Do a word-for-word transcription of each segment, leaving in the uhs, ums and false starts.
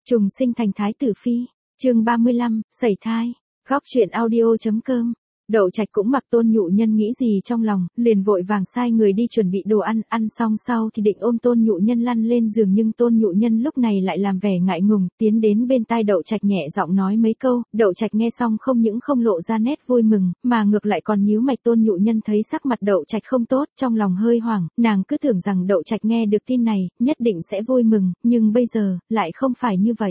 Trùng sinh thành thái tử phi, chương ba mươi lăm, sẩy thai, góc truyện audio.com. Đậu Trạch cũng mặc Tôn Nhụ Nhân nghĩ gì trong lòng, liền vội vàng sai người đi chuẩn bị đồ ăn, ăn xong sau thì định ôm Tôn Nhụ Nhân lăn lên giường, nhưng Tôn Nhụ Nhân lúc này lại làm vẻ ngại ngùng, tiến đến bên tai Đậu Trạch nhẹ giọng nói mấy câu. Đậu Trạch nghe xong không những không lộ ra nét vui mừng, mà ngược lại còn nhíu mày. Tôn Nhụ Nhân thấy sắc mặt Đậu Trạch không tốt, trong lòng hơi hoảng, nàng cứ tưởng rằng Đậu Trạch nghe được tin này, nhất định sẽ vui mừng, nhưng bây giờ, lại không phải như vậy.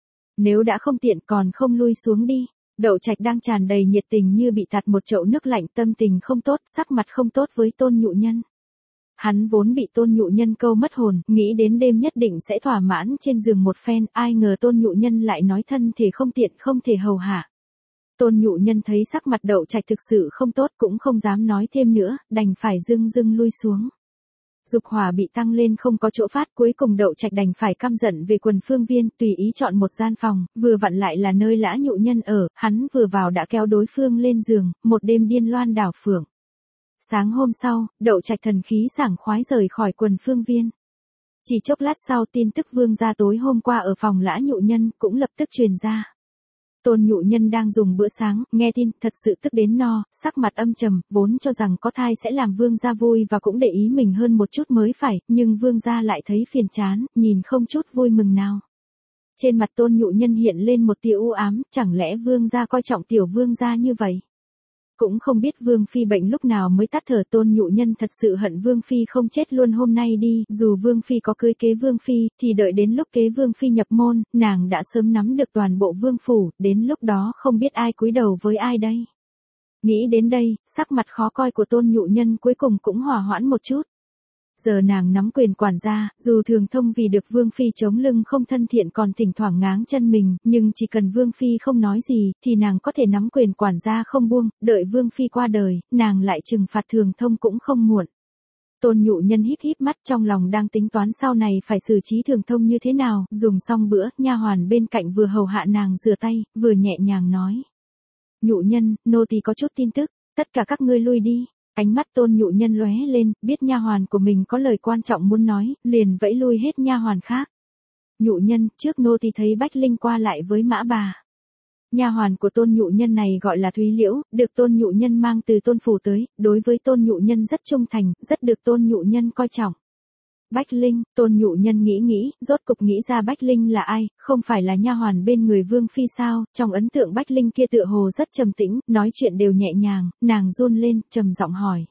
Nếu đã không tiện còn không lui xuống đi. Đậu Trạch đang tràn đầy nhiệt tình như bị tạt một chậu nước lạnh, tâm tình không tốt, sắc mặt không tốt với Tôn Nhụ Nhân. Hắn vốn bị Tôn Nhụ Nhân câu mất hồn, nghĩ đến đêm nhất định sẽ thỏa mãn trên giường một phen, ai ngờ Tôn Nhụ Nhân lại nói thân thể không tiện, không thể hầu hạ. Tôn Nhụ Nhân thấy sắc mặt Đậu Trạch thực sự không tốt, cũng không dám nói thêm nữa, đành phải dưng dưng lui xuống. Dục hỏa bị tăng lên không có chỗ phát, cuối cùng Đậu Trạch đành phải căm giận về quần phương viên, tùy ý chọn một gian phòng, vừa vặn lại là nơi Lã Nhụ Nhân ở, hắn vừa vào đã kéo đối phương lên giường, một đêm điên loan đảo phượng. Sáng hôm sau, Đậu Trạch thần khí sảng khoái rời khỏi quần phương viên. Chỉ chốc lát sau, tin tức vương gia tối hôm qua ở phòng Lã Nhụ Nhân cũng lập tức truyền ra. Tôn Nhụ Nhân đang dùng bữa sáng, nghe tin, thật sự tức đến no, sắc mặt âm trầm, vốn cho rằng có thai sẽ làm vương gia vui và cũng để ý mình hơn một chút mới phải, nhưng vương gia lại thấy phiền chán, nhìn không chút vui mừng nào. Trên mặt Tôn Nhụ Nhân hiện lên một tia u ám, chẳng lẽ vương gia coi trọng tiểu vương gia như vậy? Cũng không biết vương phi bệnh lúc nào mới tắt thở. Tôn Nhụ Nhân thật sự hận vương phi không chết luôn hôm nay đi, dù vương phi có cưới kế vương phi, thì đợi đến lúc kế vương phi nhập môn, nàng đã sớm nắm được toàn bộ vương phủ, đến lúc đó không biết ai cúi đầu với ai đây. Nghĩ đến đây, sắc mặt khó coi của Tôn Nhụ Nhân cuối cùng cũng hòa hoãn một chút. Giờ nàng nắm quyền quản gia, dù Thường Thông vì được vương phi chống lưng không thân thiện còn thỉnh thoảng ngáng chân mình, nhưng chỉ cần vương phi không nói gì, thì nàng có thể nắm quyền quản gia không buông, đợi vương phi qua đời, nàng lại trừng phạt Thường Thông cũng không muộn. Tôn Nhụ Nhân híp híp mắt, trong lòng đang tính toán sau này phải xử trí Thường Thông như thế nào. Dùng xong bữa, nha hoàn bên cạnh vừa hầu hạ nàng rửa tay, vừa nhẹ nhàng nói: Nhụ Nhân, nô tỳ có chút tin tức, tất cả các ngươi lui đi. Ánh mắt Tôn Nhụ Nhân lóe lên, biết nha hoàn của mình có lời quan trọng muốn nói, liền vẫy lui hết nha hoàn khác. Nhụ Nhân, trước nô tỳ thấy Bách Linh qua lại với Mã bà. Nha hoàn của Tôn Nhụ Nhân này gọi là Thúy Liễu, được Tôn Nhụ Nhân mang từ Tôn phủ tới, đối với Tôn Nhụ Nhân rất trung thành, rất được Tôn Nhụ Nhân coi trọng. Bách Linh, Tôn Nhụ Nhân nghĩ nghĩ, rốt cục nghĩ ra Bách Linh là ai, không phải là nha hoàn bên người vương phi sao? Trong ấn tượng Bách Linh kia tựa hồ rất trầm tĩnh, nói chuyện đều nhẹ nhàng, nàng run lên, trầm giọng hỏi: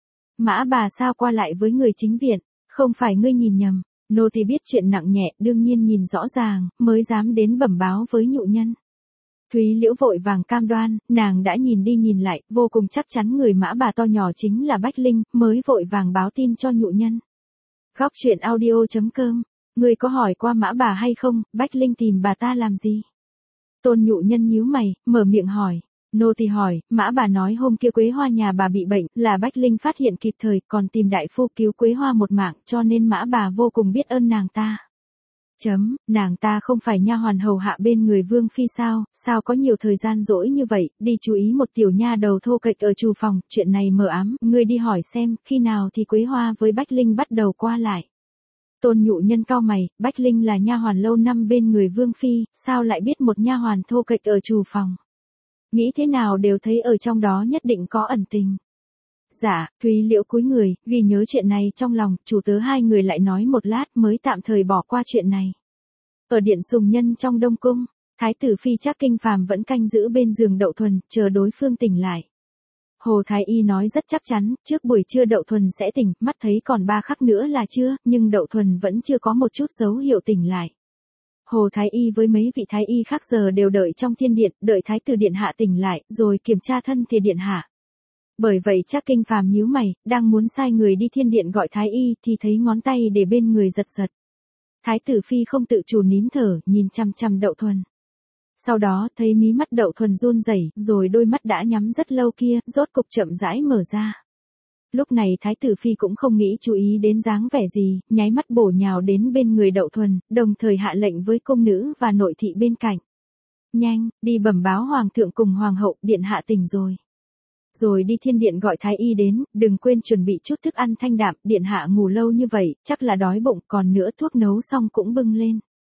Mã bà sao qua lại với người chính viện? Không phải ngươi nhìn nhầm, nô tỳ biết chuyện nặng nhẹ, đương nhiên nhìn rõ ràng, mới dám đến bẩm báo với Nhụ Nhân. Thúy Liễu vội vàng cam đoan, nàng đã nhìn đi nhìn lại, vô cùng chắc chắn người Mã bà to nhỏ chính là Bách Linh, mới vội vàng báo tin cho Nhụ Nhân. Góc truyện audio.com, người có hỏi qua Mã bà hay không, Bách Linh tìm bà ta làm gì? Tôn Nhụ Nhân nhíu mày, mở miệng hỏi. Nô tỳ hỏi, Mã bà nói hôm kia Quế Hoa nhà bà bị bệnh, là Bách Linh phát hiện kịp thời, còn tìm đại phu cứu Quế Hoa một mạng, cho nên Mã bà vô cùng biết ơn nàng ta. Chấm, nàng ta không phải nha hoàn hầu hạ bên người vương phi sao, sao có nhiều thời gian rỗi như vậy, đi chú ý một tiểu nha đầu thô kệch ở trù phòng, chuyện này mờ ám, ngươi đi hỏi xem, khi nào thì Quế Hoa với Bách Linh bắt đầu qua lại. Tôn Nhụ Nhân cau mày, Bách Linh là nha hoàn lâu năm bên người vương phi, sao lại biết một nha hoàn thô kệch ở trù phòng? Nghĩ thế nào đều thấy ở trong đó nhất định có ẩn tình. Dạ, Thúy Liễu cúi người, ghi nhớ chuyện này trong lòng, chủ tớ hai người lại nói một lát mới tạm thời bỏ qua chuyện này. Ở điện Sùng Nhân trong Đông Cung, Thái tử phi Trác Kinh Phàm vẫn canh giữ bên giường Đậu Thuần, chờ đối phương tỉnh lại. Hồ Thái Y nói rất chắc chắn, trước buổi trưa Đậu Thuần sẽ tỉnh, mắt thấy còn ba khắc nữa là trưa, nhưng Đậu Thuần vẫn chưa có một chút dấu hiệu tỉnh lại. Hồ Thái Y với mấy vị Thái Y khác giờ đều đợi trong thiên điện, đợi Thái tử điện hạ tỉnh lại, rồi kiểm tra thân thể điện hạ. Bởi vậy Trác Kinh Phàm nhíu mày, đang muốn sai người đi thiên điện gọi Thái Y thì thấy ngón tay để bên người giật giật. Thái tử phi không tự chủ nín thở, nhìn chăm chăm Đậu Thuần. Sau đó thấy mí mắt Đậu Thuần run rẩy, rồi đôi mắt đã nhắm rất lâu kia, rốt cục chậm rãi mở ra. Lúc này Thái tử phi cũng không nghĩ chú ý đến dáng vẻ gì, nháy mắt bổ nhào đến bên người Đậu Thuần, đồng thời hạ lệnh với cung nữ và nội thị bên cạnh. Nhanh, đi bẩm báo hoàng thượng cùng hoàng hậu, điện hạ tỉnh rồi. Rồi đi thiên điện gọi Thái Y đến, đừng quên chuẩn bị chút thức ăn thanh đạm, điện hạ ngủ lâu như vậy, chắc là đói bụng, còn nữa thuốc nấu xong cũng bưng lên.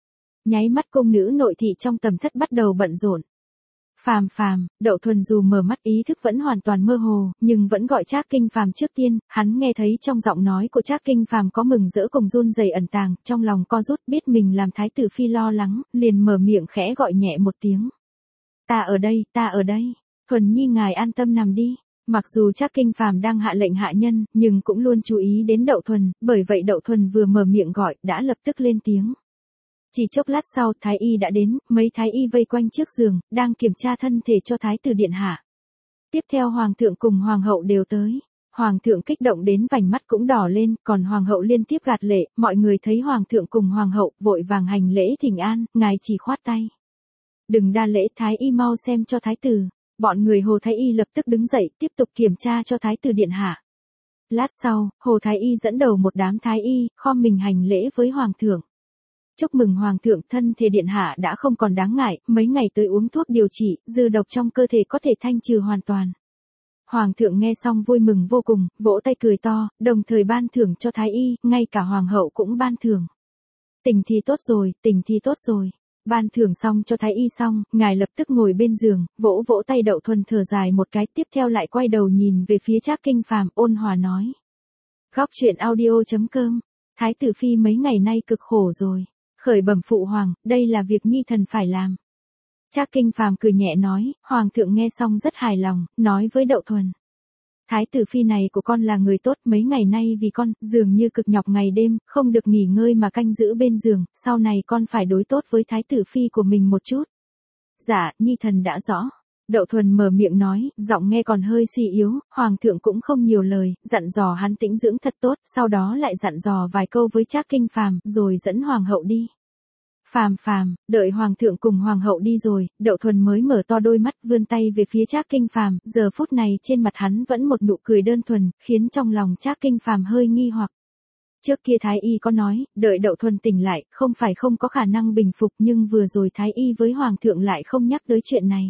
Nháy mắt cung nữ nội thị trong tầm thất bắt đầu bận rộn. Phàm phàm, Đậu Thuần dù mở mắt ý thức vẫn hoàn toàn mơ hồ, nhưng vẫn gọi Trác Kinh Phàm trước tiên, hắn nghe thấy trong giọng nói của Trác Kinh Phàm có mừng rỡ cùng run rẩy ẩn tàng, trong lòng co rút biết mình làm thái tử phi lo lắng, liền mở miệng khẽ gọi nhẹ một tiếng. Ta ở đây, ta ở đây, Thuần Nhi ngài an tâm nằm đi. Mặc dù Trác Kinh Phàm đang hạ lệnh hạ nhân, nhưng cũng luôn chú ý đến Đậu Thuần, bởi vậy Đậu Thuần vừa mở miệng gọi, đã lập tức lên tiếng. Chỉ chốc lát sau, Thái Y đã đến, mấy Thái Y vây quanh trước giường, đang kiểm tra thân thể cho Thái tử điện hạ. Tiếp theo Hoàng thượng cùng Hoàng hậu đều tới. Hoàng thượng kích động đến vành mắt cũng đỏ lên, còn Hoàng hậu liên tiếp gạt lệ, mọi người thấy Hoàng thượng cùng Hoàng hậu vội vàng hành lễ thỉnh an, ngài chỉ khoát tay. Đừng đa lễ, Thái Y mau xem cho Thái tử. Bọn người Hồ Thái Y lập tức đứng dậy, tiếp tục kiểm tra cho Thái tử điện hạ. Lát sau, Hồ Thái Y dẫn đầu một đám Thái Y, khom mình hành lễ với Hoàng thượng. Chúc mừng Hoàng thượng, thân thể điện hạ đã không còn đáng ngại, mấy ngày tới uống thuốc điều trị, dư độc trong cơ thể có thể thanh trừ hoàn toàn. Hoàng thượng nghe xong vui mừng vô cùng, vỗ tay cười to, đồng thời ban thưởng cho Thái Y, ngay cả Hoàng hậu cũng ban thưởng. Tình thì tốt rồi, tình thì tốt rồi. Ban thưởng xong cho Thái Y xong, ngài lập tức ngồi bên giường, vỗ vỗ tay Đậu Thuần thở dài một cái, tiếp theo lại quay đầu nhìn về phía Trác Kinh Phàm, ôn hòa nói. Góc truyện audio chấm com, Thái tử phi mấy ngày nay cực khổ rồi. Khởi bẩm phụ hoàng, đây là việc nhi thần phải làm. Trác Kinh Phàm cười nhẹ nói, Hoàng thượng nghe xong rất hài lòng, nói với Đậu Thuần. Thái tử phi này của con là người tốt, mấy ngày nay vì con, dường như cực nhọc ngày đêm, không được nghỉ ngơi mà canh giữ bên giường, sau này con phải đối tốt với thái tử phi của mình một chút. Dạ, nhi thần đã rõ. Đậu Thuần mở miệng nói, giọng nghe còn hơi suy yếu, Hoàng thượng cũng không nhiều lời, dặn dò hắn tĩnh dưỡng thật tốt, sau đó lại dặn dò vài câu với Trác Kinh Phàm, rồi dẫn Hoàng hậu đi. Phàm phàm, đợi Hoàng thượng cùng Hoàng hậu đi rồi, Đậu Thuần mới mở to đôi mắt vươn tay về phía Trác Kinh Phàm, giờ phút này trên mặt hắn vẫn một nụ cười đơn thuần, khiến trong lòng Trác Kinh Phàm hơi nghi hoặc. Trước kia Thái Y có nói, đợi Đậu Thuần tỉnh lại, không phải không có khả năng bình phục nhưng vừa rồi Thái Y với Hoàng thượng lại không nhắc tới chuyện này.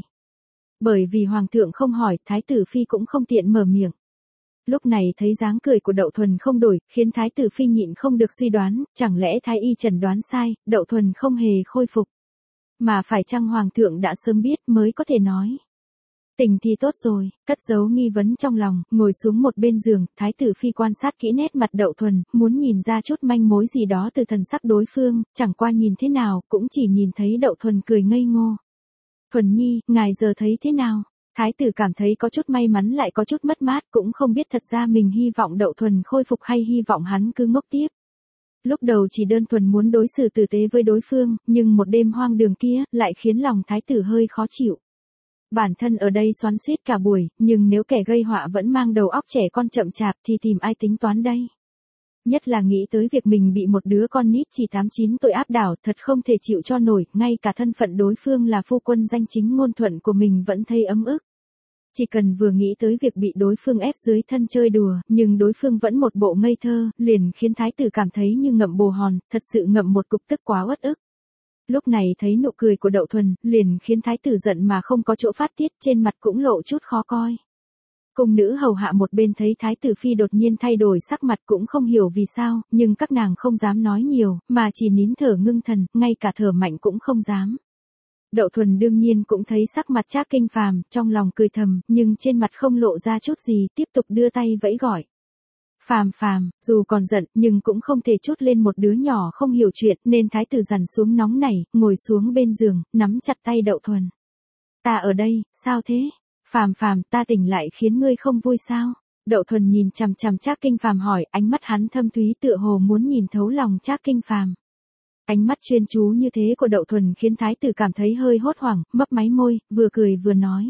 Bởi vì Hoàng thượng không hỏi, Thái tử phi cũng không tiện mở miệng. Lúc này thấy dáng cười của Đậu Thuần không đổi, khiến Thái tử phi nhịn không được suy đoán, chẳng lẽ Thái Y chẩn đoán sai, Đậu Thuần không hề khôi phục. Mà phải chăng Hoàng thượng đã sớm biết mới có thể nói. Tình thì tốt rồi, cất giấu nghi vấn trong lòng, ngồi xuống một bên giường, Thái tử phi quan sát kỹ nét mặt Đậu Thuần, muốn nhìn ra chút manh mối gì đó từ thần sắc đối phương, chẳng qua nhìn thế nào, cũng chỉ nhìn thấy Đậu Thuần cười ngây ngô. Thuần Nhi, ngài giờ thấy thế nào? Thái tử cảm thấy có chút may mắn lại có chút mất mát, cũng không biết thật ra mình hy vọng Đậu Thuần khôi phục hay hy vọng hắn cứ ngốc tiếp. Lúc đầu chỉ đơn thuần muốn đối xử tử tế với đối phương, nhưng một đêm hoang đường kia, lại khiến lòng thái tử hơi khó chịu. Bản thân ở đây xoắn xuýt cả buổi, nhưng nếu kẻ gây họa vẫn mang đầu óc trẻ con chậm chạp thì tìm ai tính toán đây? Nhất là nghĩ tới việc mình bị một đứa con nít chỉ tám chín tuổi áp đảo, thật không thể chịu cho nổi, ngay cả thân phận đối phương là phu quân danh chính ngôn thuận của mình vẫn thấy ấm ức. Chỉ cần vừa nghĩ tới việc bị đối phương ép dưới thân chơi đùa, nhưng đối phương vẫn một bộ ngây thơ, liền khiến thái tử cảm thấy như ngậm bồ hòn, thật sự ngậm một cục tức quá uất ức. Lúc này thấy nụ cười của Đậu Thuần, liền khiến thái tử giận mà không có chỗ phát tiết, trên mặt cũng lộ chút khó coi. Cung nữ hầu hạ một bên thấy thái tử phi đột nhiên thay đổi sắc mặt cũng không hiểu vì sao, nhưng các nàng không dám nói nhiều, mà chỉ nín thở ngưng thần, ngay cả thở mạnh cũng không dám. Đậu Thuần đương nhiên cũng thấy sắc mặt Trác Kinh Phàm, trong lòng cười thầm, nhưng trên mặt không lộ ra chút gì, tiếp tục đưa tay vẫy gọi. Phàm phàm, dù còn giận, nhưng cũng không thể trút lên một đứa nhỏ không hiểu chuyện, nên thái tử dằn xuống nóng nảy, ngồi xuống bên giường, nắm chặt tay Đậu Thuần. Ta ở đây, sao thế? Phàm phàm, ta tỉnh lại khiến ngươi không vui sao? Đậu Thuần nhìn chằm chằm Trác Kinh Phàm hỏi, ánh mắt hắn thâm thúy tựa hồ muốn nhìn thấu lòng Trác Kinh Phàm. Ánh mắt chuyên chú như thế của Đậu Thuần khiến thái tử cảm thấy hơi hốt hoảng, mấp máy môi, vừa cười vừa nói.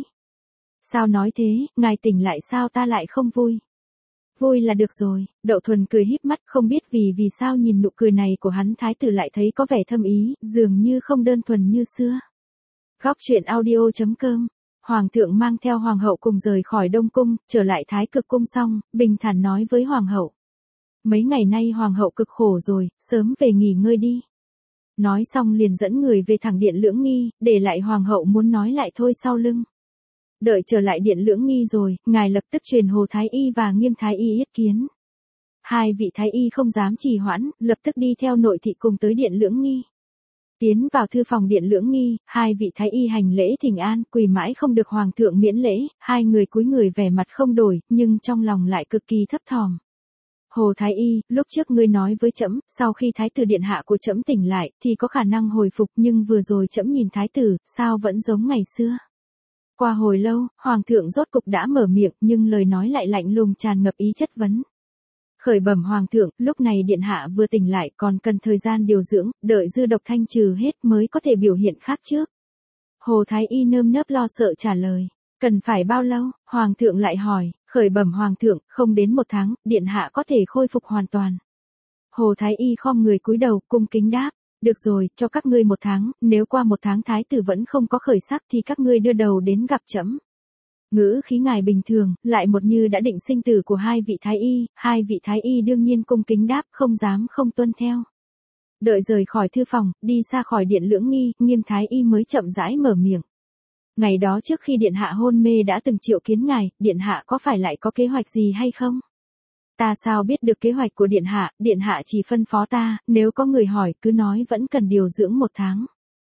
Sao nói thế, ngài tỉnh lại sao ta lại không vui? Vui là được rồi, Đậu Thuần cười híp mắt, không biết vì vì sao nhìn nụ cười này của hắn thái tử lại thấy có vẻ thâm ý, dường như không đơn thuần như xưa. Góc truyện audio chấm com. Hoàng thượng mang theo hoàng hậu cùng rời khỏi Đông Cung, trở lại Thái Cực Cung xong, bình thản nói với hoàng hậu. Mấy ngày nay hoàng hậu cực khổ rồi, sớm về nghỉ ngơi đi. Nói xong liền dẫn người về thẳng điện Lưỡng Nghi, để lại hoàng hậu muốn nói lại thôi sau lưng. Đợi trở lại điện Lưỡng Nghi rồi, ngài lập tức truyền Hồ Thái Y và Nghiêm Thái Y yết kiến. Hai vị Thái Y không dám trì hoãn, lập tức đi theo nội thị cùng tới điện Lưỡng Nghi. Tiến vào thư phòng điện Lưỡng Nghi, hai vị thái y hành lễ thỉnh an, quỳ mãi không được hoàng thượng miễn lễ, hai người cúi người vẻ mặt không đổi, nhưng trong lòng lại cực kỳ thấp thỏm. Hồ thái y, lúc trước ngươi nói với trẫm, sau khi thái tử điện hạ của trẫm tỉnh lại, thì có khả năng hồi phục, nhưng vừa rồi trẫm nhìn thái tử, sao vẫn giống ngày xưa? Qua hồi lâu, hoàng thượng rốt cục đã mở miệng, nhưng lời nói lại lạnh lùng tràn ngập ý chất vấn. Khởi bẩm hoàng thượng, lúc này điện hạ vừa tỉnh lại, còn cần thời gian điều dưỡng, đợi dư độc thanh trừ hết mới có thể biểu hiện khác trước. Hồ thái y nơm nớp lo sợ trả lời. Cần phải bao lâu? Hoàng thượng lại hỏi. Khởi bẩm hoàng thượng, không đến một tháng, điện hạ có thể khôi phục hoàn toàn. Hồ thái y khom người cúi đầu, cung kính đáp. Được rồi, cho các ngươi một tháng, nếu qua một tháng thái tử vẫn không có khởi sắc thì các ngươi đưa đầu đến gặp trẫm. Ngữ khí ngài bình thường, lại một như đã định sinh tử của hai vị thái y, hai vị thái y đương nhiên cung kính đáp, không dám không tuân theo. Đợi rời khỏi thư phòng, đi xa khỏi điện Lưỡng Nghi, Nghiêm thái y mới chậm rãi mở miệng. Ngày đó trước khi điện hạ hôn mê đã từng triệu kiến ngài, điện hạ có phải lại có kế hoạch gì hay không? Ta sao biết được kế hoạch của điện hạ, điện hạ chỉ phân phó ta, nếu có người hỏi cứ nói vẫn cần điều dưỡng một tháng.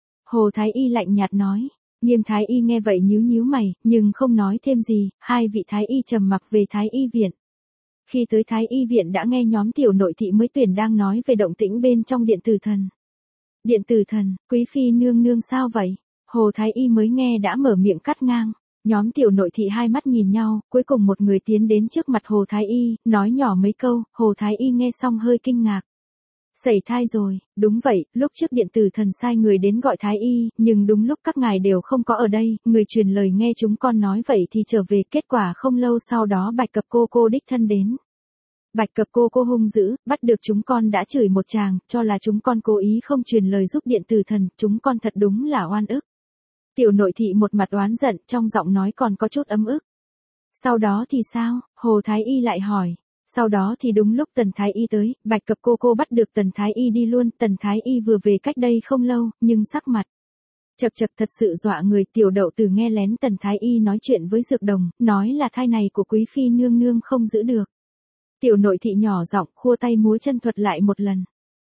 Hồ thái y lạnh nhạt nói. Nghiêm thái y nghe vậy nhíu nhíu mày, nhưng không nói thêm gì, hai vị thái y trầm mặc về thái y viện. Khi tới thái y viện đã nghe nhóm tiểu nội thị mới tuyển đang nói về động tĩnh bên trong điện tử thần. Điện tử thần, quý phi nương nương sao vậy? Hồ thái y mới nghe đã mở miệng cắt ngang. Nhóm tiểu nội thị hai mắt nhìn nhau, cuối cùng một người tiến đến trước mặt Hồ thái y, nói nhỏ mấy câu, Hồ thái y nghe xong hơi kinh ngạc. Sẩy thai rồi, đúng vậy, lúc trước điện tử thần sai người đến gọi thái y, nhưng đúng lúc các ngài đều không có ở đây, người truyền lời nghe chúng con nói vậy thì trở về, kết quả không lâu sau đó Bạch Cập cô cô đích thân đến. Bạch Cập cô cô hung dữ, bắt được chúng con đã chửi một tràng, cho là chúng con cố ý không truyền lời giúp điện tử thần, chúng con thật đúng là oan ức. Tiểu nội thị một mặt oán giận, trong giọng nói còn có chút ấm ức. Sau đó thì sao? Hồ thái y lại hỏi. Sau đó thì đúng lúc Tần thái y tới, Bạch Cập cô cô bắt được Tần thái y đi luôn, Tần thái y vừa về cách đây không lâu, nhưng sắc mặt chật chật thật sự dọa người. Tiểu đậu tử nghe lén Tần thái y nói chuyện với Dược Đồng, nói là thai này của quý phi nương nương không giữ được. Tiểu nội thị nhỏ giọng khua tay múa chân thuật lại một lần.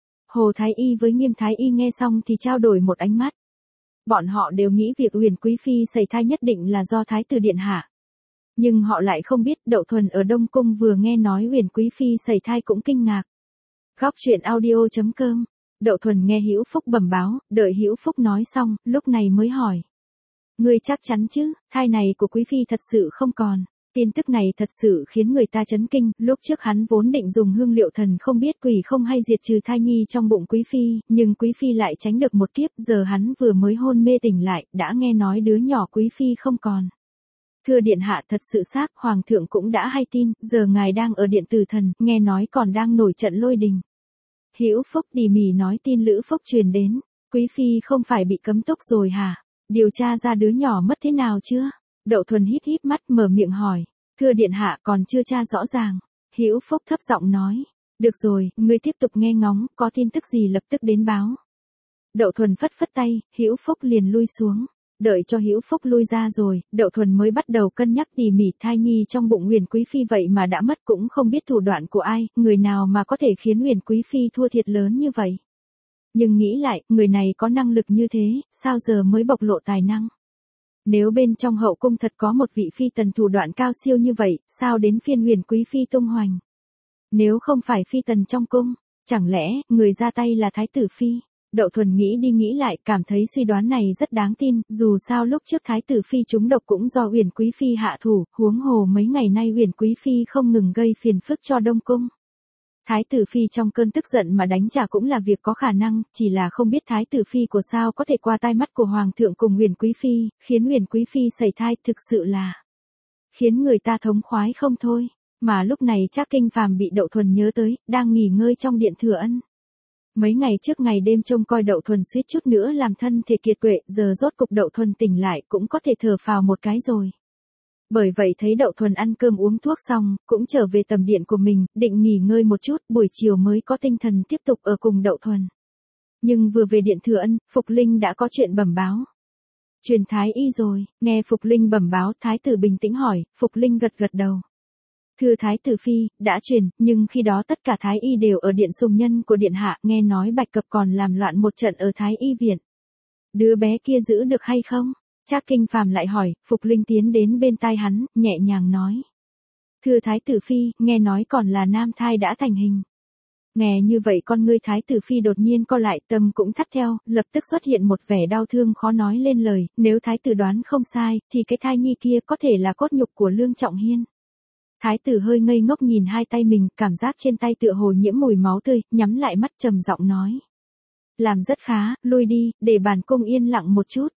Hồ thái y với Nghiêm thái y nghe xong thì trao đổi một ánh mắt. Bọn họ đều nghĩ việc Huyền quý phi sẩy thai nhất định là do thái tử điện hạ. Nhưng họ lại không biết Đậu Thuần ở Đông Cung vừa nghe nói Huyền quý phi sẩy thai cũng kinh ngạc. Góc truyện audio chấm com. Đậu Thuần nghe Hữu Phúc bẩm báo, đợi Hữu Phúc nói xong, lúc này mới hỏi. Ngươi chắc chắn chứ, thai này của quý phi thật sự không còn. Tin tức này thật sự khiến người ta chấn kinh, lúc trước hắn vốn định dùng hương liệu thần không biết quỷ không hay diệt trừ thai nhi trong bụng quý phi, nhưng quý phi lại tránh được một kiếp, giờ hắn vừa mới hôn mê tỉnh lại, đã nghe nói đứa nhỏ quý phi không còn. Thưa điện hạ, thật sự xác, hoàng thượng cũng đã hay tin, giờ ngài đang ở điện tử thần, nghe nói còn đang nổi trận lôi đình. Hữu Phúc tỉ mỉ nói tin Lữ Phúc truyền đến, quý phi không phải bị cấm túc rồi hả? Điều tra ra đứa nhỏ mất thế nào chưa? Đậu Thuần híp híp mắt mở miệng hỏi. Thưa điện hạ, còn chưa tra rõ ràng. Hữu Phúc thấp giọng nói. Được rồi, ngươi tiếp tục nghe ngóng, có tin tức gì lập tức đến báo. Đậu Thuần phất phất tay, Hữu Phúc liền lui xuống. Đợi cho Hữu Phúc lui ra rồi, Đậu Thuần mới bắt đầu cân nhắc tỉ mỉ thai nhi trong bụng Huyền quý phi vậy mà đã mất, cũng không biết thủ đoạn của ai, người nào mà có thể khiến Huyền quý phi thua thiệt lớn như vậy. Nhưng nghĩ lại, người này có năng lực như thế, sao giờ mới bộc lộ tài năng? Nếu bên trong hậu cung thật có một vị phi tần thủ đoạn cao siêu như vậy, sao đến phiên Huyền quý phi tung hoành? Nếu không phải phi tần trong cung, chẳng lẽ người ra tay là thái tử phi? Đậu Thuần nghĩ đi nghĩ lại, cảm thấy suy đoán này rất đáng tin, dù sao lúc trước thái tử phi trúng độc cũng do Huyền quý phi hạ thủ, huống hồ mấy ngày nay Huyền quý phi không ngừng gây phiền phức cho Đông cung. Thái tử phi trong cơn tức giận mà đánh trả cũng là việc có khả năng, chỉ là không biết thái tử phi của sao có thể qua tai mắt của hoàng thượng cùng Huyền quý phi, khiến Huyền quý phi sẩy thai, thực sự là khiến người ta thống khoái không thôi. Mà lúc này Trác Kinh Phàm bị Đậu Thuần nhớ tới, đang nghỉ ngơi trong điện Thừa Ân. Mấy ngày trước ngày đêm trông coi Đậu Thuần suýt chút nữa làm thân thể kiệt quệ, giờ rốt cục Đậu Thuần tỉnh lại cũng có thể thở phào một cái rồi. Bởi vậy thấy Đậu Thuần ăn cơm uống thuốc xong, cũng trở về tầm điện của mình, định nghỉ ngơi một chút, buổi chiều mới có tinh thần tiếp tục ở cùng Đậu Thuần. Nhưng vừa về điện Thừa Ân, Phục Linh đã có chuyện bẩm báo. Truyền thái y rồi, nghe Phục Linh bẩm báo, thái tử bình tĩnh hỏi, Phục Linh gật gật đầu. Thưa Thái tử Phi, đã truyền, nhưng khi đó tất cả Thái y đều ở điện sùng nhân của điện hạ, nghe nói Bạch Cập còn làm loạn một trận ở Thái y viện. Đứa bé kia giữ được hay không? Trác Kinh Phàm lại hỏi, Phục Linh tiến đến bên tai hắn, nhẹ nhàng nói. Thưa Thái tử Phi, nghe nói còn là nam thai đã thành hình. Nghe như vậy con ngươi Thái tử Phi đột nhiên co lại, tâm cũng thắt theo, lập tức xuất hiện một vẻ đau thương khó nói lên lời, nếu Thái tử đoán không sai, thì cái thai nhi kia có thể là cốt nhục của Lương Trọng Hiên. Thái tử hơi ngây ngốc nhìn hai tay mình, cảm giác trên tay tựa hồ nhiễm mùi máu tươi, nhắm lại mắt trầm giọng nói. Làm rất khá, lui đi, để bản cung yên lặng một chút.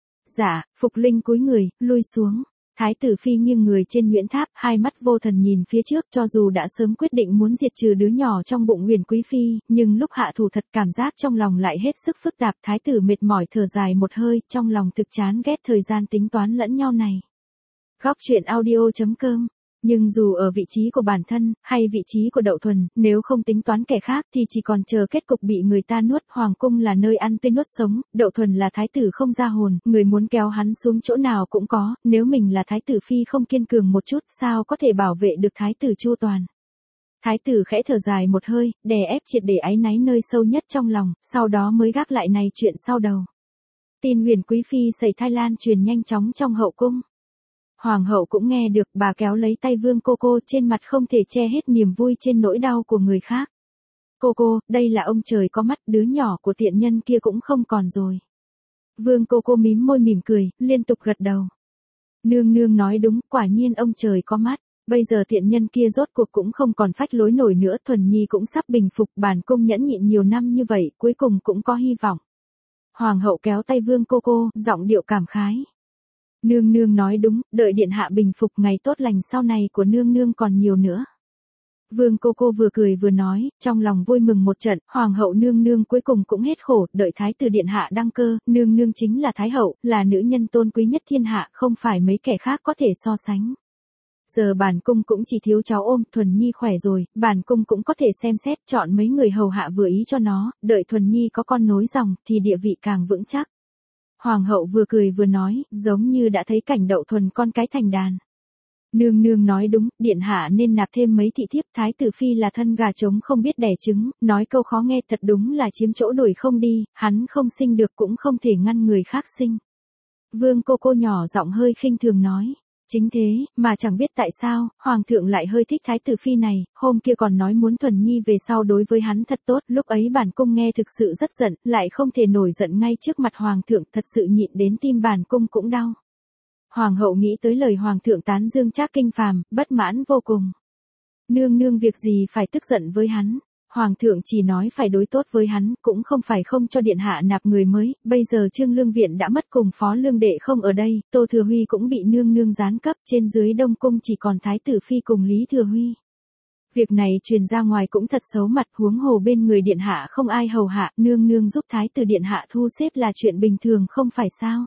Dạ, Phục Linh cúi người, lui xuống. Thái tử Phi nghiêng người trên Nguyễn Tháp, hai mắt vô thần nhìn phía trước, cho dù đã sớm quyết định muốn diệt trừ đứa nhỏ trong bụng Huyền Quý Phi, nhưng lúc hạ thủ thật cảm giác trong lòng lại hết sức phức tạp. Thái tử mệt mỏi thở dài một hơi, trong lòng thực chán ghét thời gian tính toán lẫn nhau này. Góc truyện audio chấm com. Nhưng dù ở vị trí của bản thân, hay vị trí của Đậu Thuần, nếu không tính toán kẻ khác thì chỉ còn chờ kết cục bị người ta nuốt. Hoàng cung là nơi ăn tươi nuốt sống, Đậu Thuần là thái tử không ra hồn, người muốn kéo hắn xuống chỗ nào cũng có, nếu mình là thái tử Phi không kiên cường một chút, sao có thể bảo vệ được thái tử chu toàn. Thái tử khẽ thở dài một hơi, đè ép triệt để áy náy nơi sâu nhất trong lòng, sau đó mới gác lại này chuyện sau đầu. Tin Huyền Quý Phi sẩy thai lan truyền nhanh chóng trong hậu cung. Hoàng hậu cũng nghe được, bà kéo lấy tay Vương cô cô, trên mặt không thể che hết niềm vui trên nỗi đau của người khác. Cô cô, đây là ông trời có mắt, đứa nhỏ của tiện nhân kia cũng không còn rồi. Vương cô cô mím môi mỉm cười, liên tục gật đầu. Nương nương nói đúng, quả nhiên ông trời có mắt. Bây giờ tiện nhân kia rốt cuộc cũng không còn phách lối nổi nữa, Thuần Nhi cũng sắp bình phục, bản cung nhẫn nhịn nhiều năm như vậy, cuối cùng cũng có hy vọng. Hoàng hậu kéo tay Vương cô cô, giọng điệu cảm khái. Nương nương nói đúng, đợi điện hạ bình phục, ngày tốt lành sau này của nương nương còn nhiều nữa. Vương cô cô vừa cười vừa nói, trong lòng vui mừng một trận, hoàng hậu nương nương cuối cùng cũng hết khổ, đợi thái tử điện hạ đăng cơ, nương nương chính là thái hậu, là nữ nhân tôn quý nhất thiên hạ, không phải mấy kẻ khác có thể so sánh. Giờ bản cung cũng chỉ thiếu cháu ôm, Thuần Nhi khỏe rồi, bản cung cũng có thể xem xét chọn mấy người hầu hạ vừa ý cho nó, đợi Thuần Nhi có con nối dòng, thì địa vị càng vững chắc. Hoàng hậu vừa cười vừa nói, giống như đã thấy cảnh Đậu Thuần con cái thành đàn. Nương nương nói đúng, điện hạ nên nạp thêm mấy thị thiếp, thái tử Phi là thân gà trống không biết đẻ trứng, nói câu khó nghe thật đúng là chiếm chỗ đuổi không đi, hắn không sinh được cũng không thể ngăn người khác sinh. Vương cô cô nhỏ giọng hơi khinh thường nói. Chính thế, mà chẳng biết tại sao, Hoàng thượng lại hơi thích thái tử Phi này, hôm kia còn nói muốn Thuần Nhi về sau đối với hắn thật tốt, lúc ấy bản cung nghe thực sự rất giận, lại không thể nổi giận ngay trước mặt Hoàng thượng, thật sự nhịn đến tim bản cung cũng đau. Hoàng hậu nghĩ tới lời Hoàng thượng tán dương Trác Kinh Phàm, bất mãn vô cùng. Nương nương việc gì phải tức giận với hắn. Hoàng thượng chỉ nói phải đối tốt với hắn, cũng không phải không cho điện hạ nạp người mới, bây giờ Trương Lương Viện đã mất cùng Phó Lương Đệ không ở đây, Tô Thừa Huy cũng bị nương nương giáng cấp, trên dưới Đông Cung chỉ còn Thái tử Phi cùng Lý Thừa Huy. Việc này truyền ra ngoài cũng thật xấu mặt, huống hồ bên người điện hạ không ai hầu hạ, nương nương giúp Thái tử điện hạ thu xếp là chuyện bình thường không phải sao.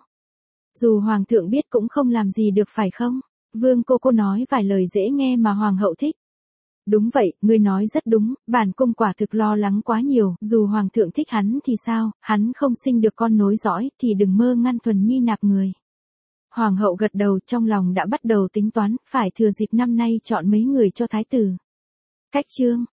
Dù Hoàng thượng biết cũng không làm gì được phải không? Vương cô cô nói vài lời dễ nghe mà Hoàng hậu thích. Đúng vậy, ngươi nói rất đúng, bản cung quả thực lo lắng quá nhiều, dù Hoàng thượng thích hắn thì sao, hắn không sinh được con nối dõi, thì đừng mơ ngăn Thuần Nhi nạp người. Hoàng hậu gật đầu, trong lòng đã bắt đầu tính toán, phải thừa dịp năm nay chọn mấy người cho thái tử. Cách chương.